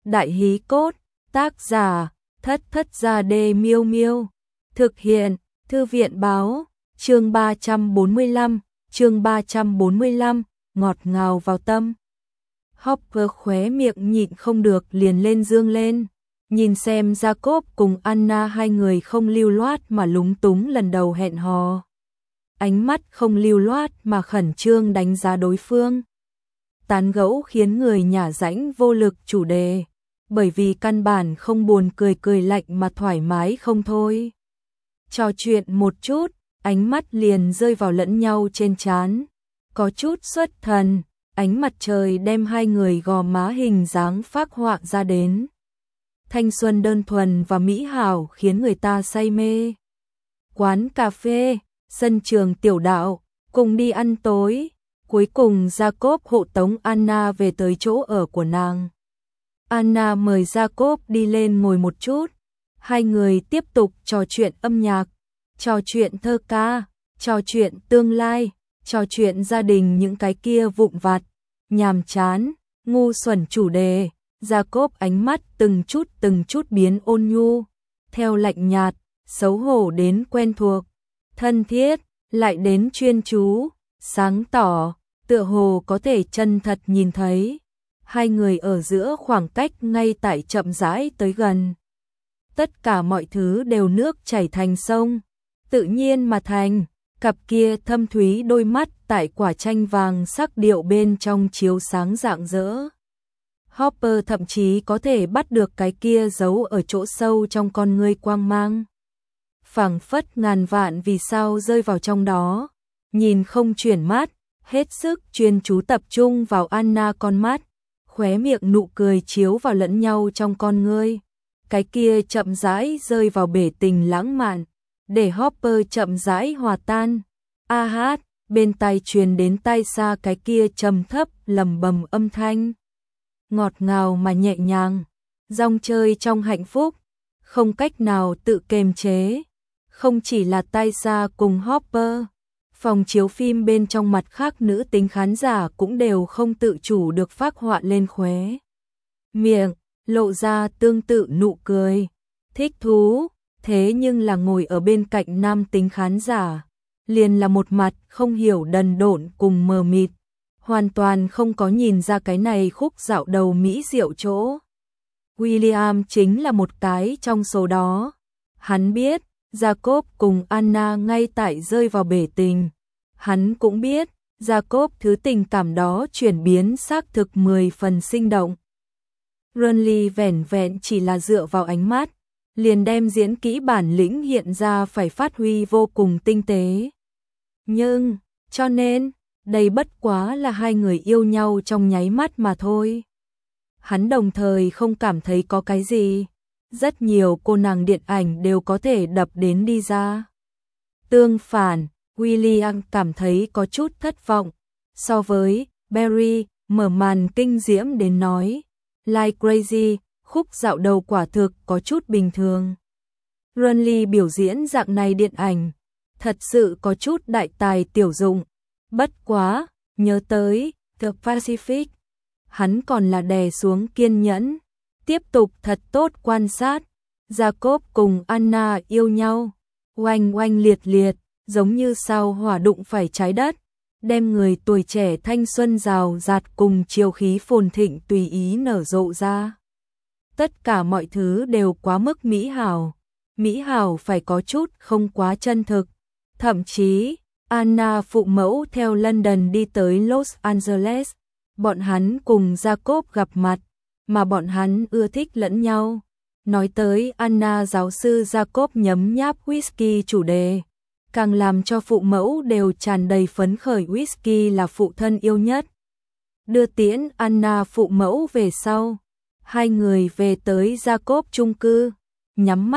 Đại hí cốt, tác giả, Thất Thất Gia Đê Miêu Miêu. Thực hiện, Thư viện báo, chương 345, ngọt ngào vào tâm. Hopper khóe miệng nhịn không được liền lên dương lên. Nhìn xem Jacob cùng Anna hai người không lưu loát mà lúng túng lần đầu hẹn hò. Ánh mắt không lưu loát mà khẩn trương đánh giá đối phương. Tán gẫu khiến người nhả rãnh vô lực chủ đề, bởi vì căn bản không buồn cười lạnh mà thoải mái không thôi. Trò chuyện một chút, ánh mắt liền rơi vào lẫn nhau trên trán. Có chút xuất thần, ánh mặt trời đem hai người gò má hình dáng phác họa ra đến. Thanh xuân đơn thuần và mỹ hảo khiến người ta say mê. Quán cà phê, sân trường tiểu đạo, cùng đi ăn tối. Cuối cùng Jacob hộ tống Anna về tới chỗ ở của nàng. Anna mời Jacob đi lên ngồi một chút. Hai người tiếp tục trò chuyện âm nhạc, trò chuyện thơ ca, trò chuyện tương lai, trò chuyện gia đình, những cái kia vụn vặt, nhàm chán, ngu xuẩn chủ đề. Jacob ánh mắt từng chút biến ôn nhu, theo lạnh nhạt, xấu hổ đến quen thuộc, thân thiết, lại đến chuyên chú, sáng tỏ, tựa hồ có thể chân thật nhìn thấy. Hai người ở giữa khoảng cách ngay tại chậm rãi tới gần. Tất cả mọi thứ đều nước chảy thành sông, tự nhiên mà thành. Cặp kia thâm thúy đôi mắt tại quả chanh vàng sắc điệu bên trong chiếu sáng rạng rỡ. Hopper thậm chí có thể bắt được cái kia giấu ở chỗ sâu trong con ngươi quang mang. Phảng phất ngàn vạn vì sao rơi vào trong đó, nhìn không chuyển mắt, hết sức chuyên chú tập trung vào Anna con mắt, khóe miệng nụ cười chiếu vào lẫn nhau trong con ngươi. Cái kia chậm rãi rơi vào bể tình lãng mạn, để Hopper chậm rãi hòa tan. A hát, bên tai truyền đến tai xa cái kia trầm thấp lầm bầm âm thanh. Ngọt ngào mà nhẹ nhàng, rong chơi trong hạnh phúc, không cách nào tự kiềm chế. Không chỉ là tai xa cùng Hopper, phòng chiếu phim bên trong mặt khác nữ tính khán giả cũng đều không tự chủ được phác họa lên khóe miệng, lộ ra tương tự nụ cười, thích thú. Thế nhưng là ngồi ở bên cạnh nam tính khán giả, liền là một mặt không hiểu đần độn cùng mờ mịt, hoàn toàn không có nhìn ra cái này khúc dạo đầu mỹ diệu chỗ. William chính là một cái trong số đó. Hắn biết Jacob cùng Anna ngay tại rơi vào bể tình. Hắn cũng biết Jacob thứ tình cảm đó chuyển biến xác thực 10 phần sinh động. Renly vẻn vẹn chỉ là dựa vào ánh mắt, liền đem diễn kỹ bản lĩnh hiện ra phải phát huy vô cùng tinh tế. Nhưng, cho nên, đây bất quá là hai người yêu nhau trong nháy mắt mà thôi. Hắn đồng thời không cảm thấy có cái gì. Rất nhiều cô nàng điện ảnh đều có thể đập đến đi ra. Tương phản, William cảm thấy có chút thất vọng. So với Barry, mở màn kinh diễm đến nói Like Crazy, khúc dạo đầu quả thực có chút bình thường. Renly biểu diễn dạng này điện ảnh, thật sự có chút đại tài tiểu dụng. Bất quá, nhớ tới The Pacific, hắn còn là đè xuống kiên nhẫn, tiếp tục thật tốt quan sát. Jacob cùng Anna yêu nhau, oanh oanh liệt liệt, giống như sao hỏa đụng phải trái đất, đem người tuổi trẻ thanh xuân rào rạt cùng chiều khí phồn thịnh tùy ý nở rộ ra. Tất cả mọi thứ đều quá mức mỹ hảo. Mỹ hảo phải có chút không quá chân thực. Thậm chí, Anna phụ mẫu theo London đi tới Los Angeles. Bọn hắn cùng Jacob gặp mặt, mà bọn hắn ưa thích lẫn nhau. Nói tới Anna giáo sư Jacob nhấm nháp whisky chủ đề, càng làm cho phụ mẫu đều tràn đầy phấn khởi. Whisky là phụ thân yêu nhất. Đưa tiễn Anna phụ mẫu về sau, hai người về tới Jacob chung cư, nhắm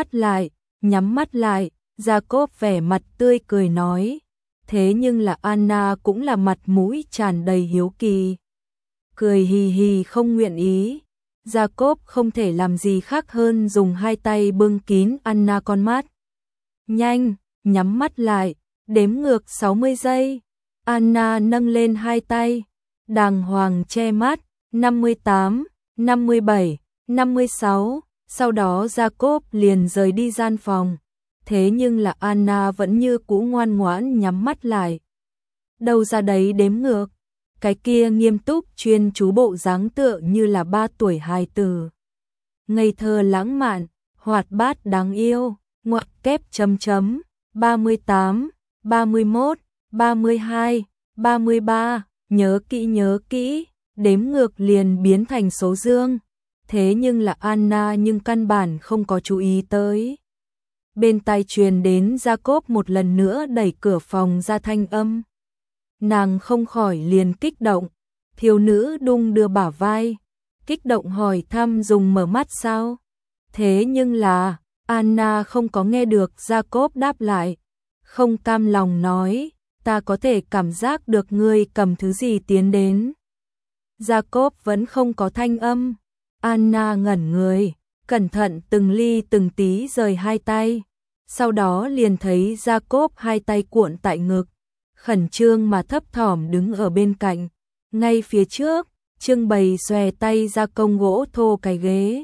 mắt lại, Jacob vẻ mặt tươi cười nói. Thế nhưng là Anna cũng là mặt mũi tràn đầy hiếu kỳ, cười hì hì không nguyện ý. Jacob không thể làm gì khác hơn dùng hai tay bưng kín Anna con mắt. Nhanh, nhắm mắt lại, đếm ngược 60 giây. Anna nâng lên hai tay, đàng hoàng che mắt. 58, 57, 56. Sau đó Jacob liền rời đi gian phòng. Thế nhưng là Anna vẫn như cũ ngoan ngoãn nhắm mắt lại. Đâu ra đấy đếm ngược. Cái kia nghiêm túc chuyên chú bộ dáng tựa như là 3 tuổi hài tử. Ngây thơ lãng mạn, hoạt bát đáng yêu, ngoặc kép chấm chấm, 38, 31, 32, 33, nhớ kỹ, đếm ngược liền biến thành số dương. Thế nhưng là Anna nhưng căn bản không có chú ý tới. Bên tai truyền đến Jacob một lần nữa đẩy cửa phòng ra thanh âm. Nàng không khỏi liền kích động, thiếu nữ đung đưa bả vai, kích động hỏi thăm dùng mở mắt sao. Thế nhưng là, Anna không có nghe được Jacob đáp lại, không cam lòng nói, ta có thể cảm giác được ngươi cầm thứ gì tiến đến. Jacob vẫn không có thanh âm, Anna ngẩn người, cẩn thận từng ly từng tí rời hai tay, sau đó liền thấy Jacob hai tay cuộn tại ngực, khẩn trương mà thấp thỏm đứng ở bên cạnh, ngay phía trước, trưng bày xòe tay ra công gỗ thô cái ghế.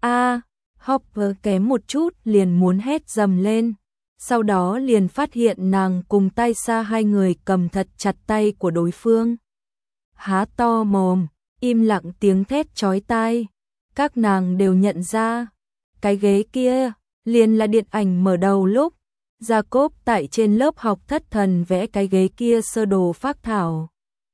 Hopper kém một chút liền muốn hét dầm lên, sau đó liền phát hiện nàng cùng tay xa hai người cầm thật chặt tay của đối phương. Há to mồm, im lặng tiếng thét chói tai, các nàng đều nhận ra, cái ghế kia liền là điện ảnh mở đầu lúc Jacob tại trên lớp học thất thần vẽ cái ghế kia sơ đồ phác thảo.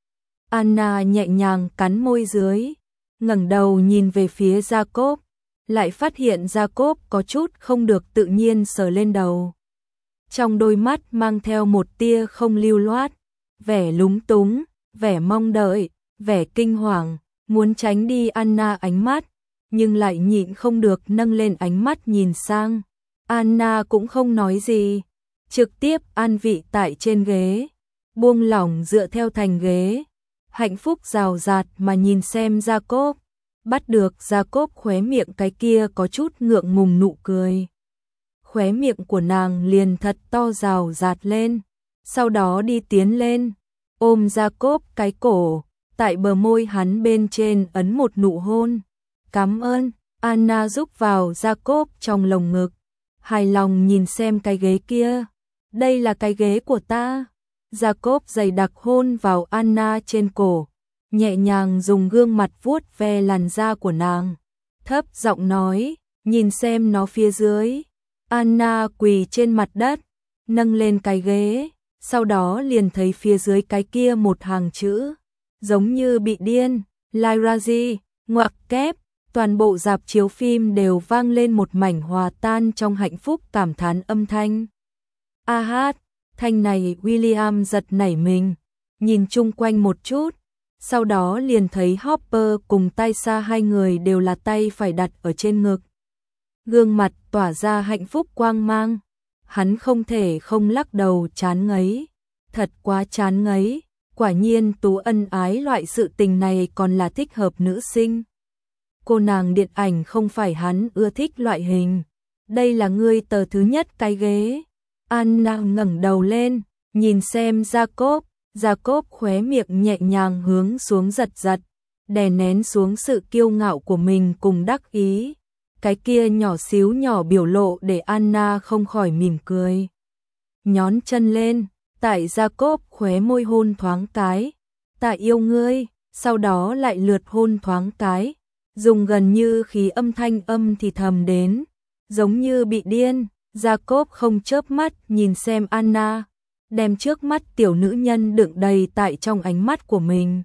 Anna nhẹ nhàng cắn môi dưới, ngẩng đầu nhìn về phía Jacob, lại phát hiện Jacob có chút không được tự nhiên sờ lên đầu. Trong đôi mắt mang theo một tia không lưu loát, vẻ lúng túng, vẻ mong đợi, vẻ kinh hoàng, muốn tránh đi Anna ánh mắt, nhưng lại nhịn không được nâng lên ánh mắt nhìn sang. Anna cũng không nói gì, trực tiếp an vị tại trên ghế, buông lỏng dựa theo thành ghế, hạnh phúc rào rạt mà nhìn xem Jacob, bắt được Jacob khóe miệng cái kia có chút ngượng ngùng nụ cười. Khóe miệng của nàng liền thật to rào rạt lên, sau đó đi tiến lên, ôm Jacob cái cổ, tại bờ môi hắn bên trên ấn một nụ hôn. Cảm ơn, Anna rúc vào Jacob trong lồng ngực, hài lòng nhìn xem cái ghế kia, đây là cái ghế của ta. Jacob dày đặc hôn vào Anna trên cổ, nhẹ nhàng dùng gương mặt vuốt ve làn da của nàng, thấp giọng nói, nhìn xem nó phía dưới. Anna quỳ trên mặt đất, nâng lên cái ghế, sau đó liền thấy phía dưới cái kia một hàng chữ, giống như bị điên, Lyrazi, ngoặc kép, toàn bộ rạp chiếu phim đều vang lên một mảnh hòa tan trong hạnh phúc cảm thán âm thanh. A hát, thanh này William giật nảy mình, nhìn chung quanh một chút, sau đó liền thấy Hopper cùng tay xa hai người đều là tay phải đặt ở trên ngực. Gương mặt tỏa ra hạnh phúc quang mang, hắn không thể không lắc đầu chán ngấy, thật quá chán ngấy, quả nhiên Tú ân ái loại sự tình này còn là thích hợp nữ sinh. Cô nàng điện ảnh không phải hắn ưa thích loại hình, đây là ngươi tờ thứ nhất cái ghế. Anna ngẩng đầu lên, nhìn xem Jacob khóe miệng nhẹ nhàng hướng xuống giật giật, đè nén xuống sự kiêu ngạo của mình cùng đắc ý. Cái kia nhỏ xíu nhỏ biểu lộ để Anna không khỏi mỉm cười. Nhón chân lên, tại Jacob khóe môi hôn thoáng cái, ta yêu ngươi, sau đó lại lượt hôn thoáng cái, dùng gần như khí âm thanh âm thì thầm đến, giống như bị điên. Jacob không chớp mắt nhìn xem Anna, đem trước mắt tiểu nữ nhân đựng đầy tại trong ánh mắt của mình.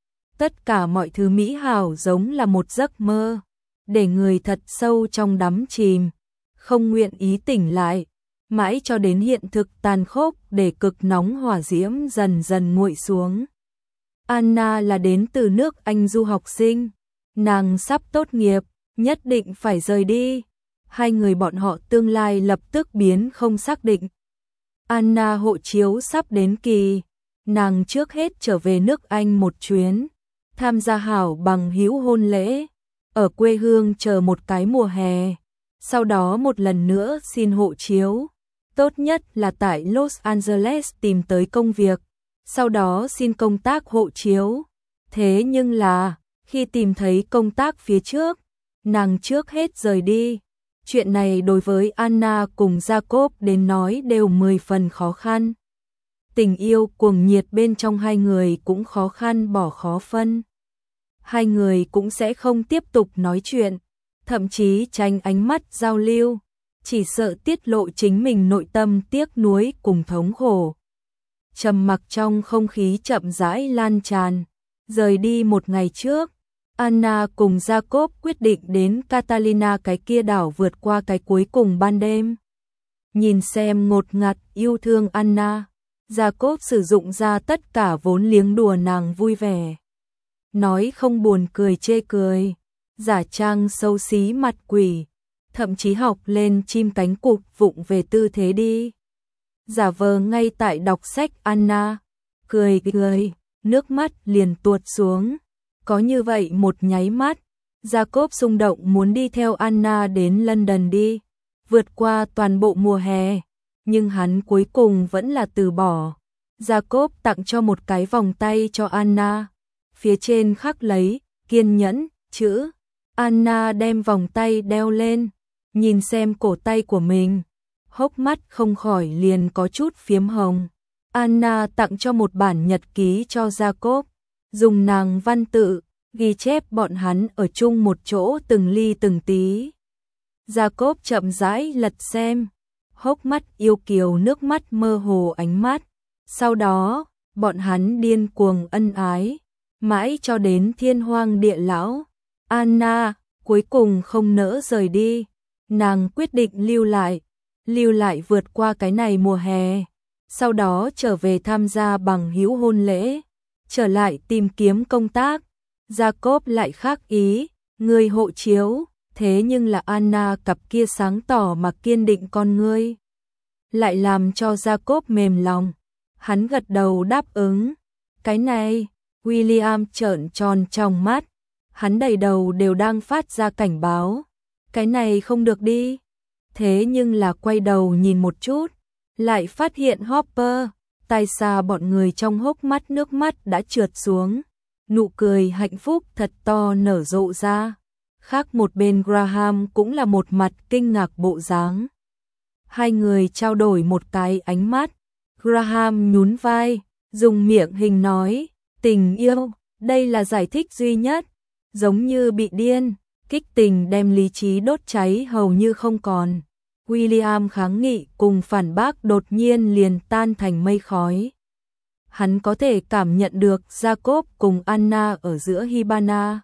Tất cả mọi thứ mỹ hảo giống là một giấc mơ, để người thật sâu trong đắm chìm, không nguyện ý tỉnh lại, mãi cho đến hiện thực tàn khốc để cực nóng hỏa diễm dần dần nguội xuống. Anna là đến từ nước Anh du học sinh, nàng sắp tốt nghiệp, nhất định phải rời đi. Hai người bọn họ tương lai lập tức biến không xác định. Anna hộ chiếu sắp đến kỳ, nàng trước hết trở về nước Anh một chuyến, tham gia hảo bằng hữu hôn lễ, ở quê hương chờ một cái mùa hè, sau đó một lần nữa xin hộ chiếu, tốt nhất là tại Los Angeles tìm tới công việc, sau đó xin công tác hộ chiếu. Thế nhưng là, khi tìm thấy công tác phía trước, nàng trước hết rời đi. Chuyện này đối với Anna cùng Jacob đến nói đều 10 phần khó khăn. Tình yêu cuồng nhiệt bên trong hai người cũng khó khăn bỏ khó phân. Hai người cũng sẽ không tiếp tục nói chuyện, thậm chí tránh ánh mắt giao lưu, chỉ sợ tiết lộ chính mình nội tâm tiếc nuối cùng thống khổ. Trầm mặc trong không khí chậm rãi lan tràn. Rời đi một ngày trước, Anna cùng Jacob quyết định đến Catalina cái kia đảo vượt qua cái cuối cùng ban đêm. Nhìn xem ngột ngạt yêu thương Anna, Jacob sử dụng ra tất cả vốn liếng đùa nàng vui vẻ. Nói không buồn cười chê cười, giả trang xấu xí mặt quỷ, thậm chí học lên chim cánh cụt vụng về tư thế đi. Giả vờ ngay tại đọc sách Anna, cười cười, nước mắt liền tuột xuống. Có như vậy một nháy mắt, Jacob xung động muốn đi theo Anna đến London đi, vượt qua toàn bộ mùa hè, nhưng hắn cuối cùng vẫn là từ bỏ. Jacob tặng cho một cái vòng tay cho Anna, phía trên khắc lấy kiên nhẫn chữ. Anna đem vòng tay đeo lên, nhìn xem cổ tay của mình, hốc mắt không khỏi liền có chút phiếm hồng. Anna tặng cho một bản nhật ký cho Jacob, dùng nàng văn tự ghi chép bọn hắn ở chung một chỗ từng ly từng tí. Jacob chậm rãi lật xem, hốc mắt yêu kiều, nước mắt mơ hồ ánh mắt. Sau đó, bọn hắn điên cuồng ân ái, mãi cho đến thiên hoang địa lão. Anna cuối cùng không nỡ rời đi, nàng quyết định lưu lại vượt qua cái này mùa hè, sau đó trở về tham gia bằng hữu hôn lễ, trở lại tìm kiếm công tác. Jacob lại khác ý, người hộ chiếu, thế nhưng là Anna cặp kia sáng tỏ mà kiên định con ngươi, lại làm cho Jacob mềm lòng. Hắn gật đầu đáp ứng. Cái này, William trợn tròn trong mắt, hắn đầy đầu đều đang phát ra cảnh báo. Cái này không được đi. Thế nhưng là quay đầu nhìn một chút, lại phát hiện Hopper, tay xa bọn người trong hốc mắt nước mắt đã trượt xuống. Nụ cười hạnh phúc thật to nở rộ ra. Khác một bên Graham cũng là một mặt kinh ngạc bộ dáng. Hai người trao đổi một cái ánh mắt. Graham nhún vai, dùng miệng hình nói, tình yêu, đây là giải thích duy nhất. Giống như bị điên, kích tình đem lý trí đốt cháy hầu như không còn. William kháng nghị cùng phản bác đột nhiên liền tan thành mây khói. Hắn có thể cảm nhận được Jacob cùng Anna ở giữa Hibana.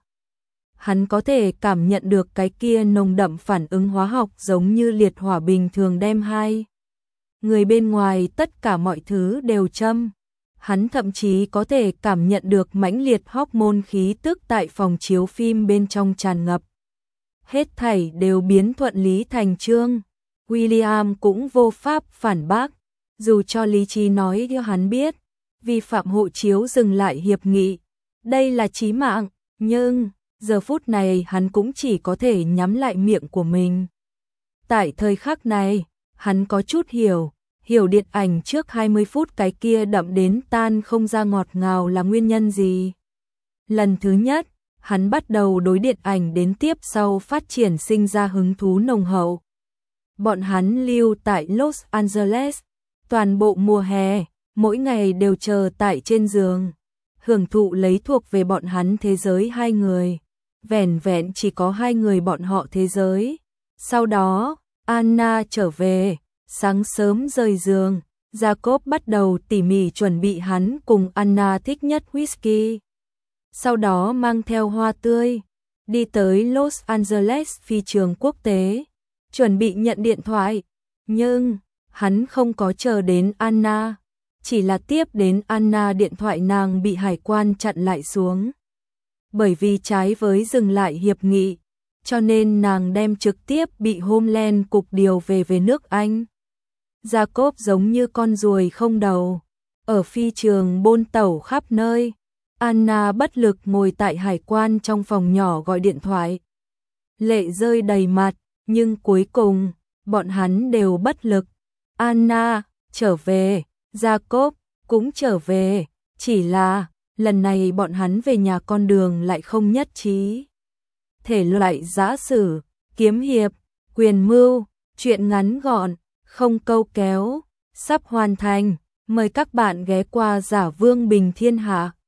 Hắn có thể cảm nhận được cái kia nồng đậm phản ứng hóa học giống như liệt hỏa bình thường đem hai người bên ngoài tất cả mọi thứ đều châm. Hắn thậm chí có thể cảm nhận được mãnh liệt hormone khí tức tại phòng chiếu phim bên trong tràn ngập. Hết thảy đều biến thuận lý thành chương. William cũng vô pháp phản bác, dù cho lý trí nói cho hắn biết, vi phạm hộ chiếu dừng lại hiệp nghị, đây là chí mạng, nhưng giờ phút này hắn cũng chỉ có thể nhắm lại miệng của mình. Tại thời khắc này, hắn có chút hiểu điện ảnh trước 20 phút cái kia đậm đến tan không ra ngọt ngào là nguyên nhân gì. Lần thứ nhất, hắn bắt đầu đối điện ảnh đến tiếp sau phát triển sinh ra hứng thú nồng hậu. Bọn hắn lưu tại Los Angeles, toàn bộ mùa hè, mỗi ngày đều chờ tại trên giường, hưởng thụ lấy thuộc về bọn hắn thế giới hai người. Vẻn vẹn chỉ có hai người bọn họ thế giới. Sau đó, Anna trở về, sáng sớm rời giường, Jacob bắt đầu tỉ mỉ chuẩn bị hắn cùng Anna thích nhất whisky. Sau đó mang theo hoa tươi, đi tới Los Angeles phi trường quốc tế, chuẩn bị nhận điện thoại. Nhưng, hắn không có chờ đến Anna, chỉ là tiếp đến Anna điện thoại nàng bị hải quan chặn lại xuống. Bởi vì trái với dừng lại hiệp nghị, cho nên nàng đem trực tiếp bị Homeland cục điều về nước Anh. Jacob giống như con ruồi không đầu, ở phi trường bôn tẩu khắp nơi. Anna bất lực ngồi tại hải quan trong phòng nhỏ gọi điện thoại. Lệ rơi đầy mặt, nhưng cuối cùng, bọn hắn đều bất lực. Anna, trở về, Jacob, cũng trở về, chỉ là lần này bọn hắn về nhà con đường lại không nhất trí. thể loại giã sử, kiếm hiệp, quyền mưu, truyện ngắn gọn, không câu kéo, sắp hoàn thành. Mời các bạn ghé qua Giả Vương Bình Thiên Hạ.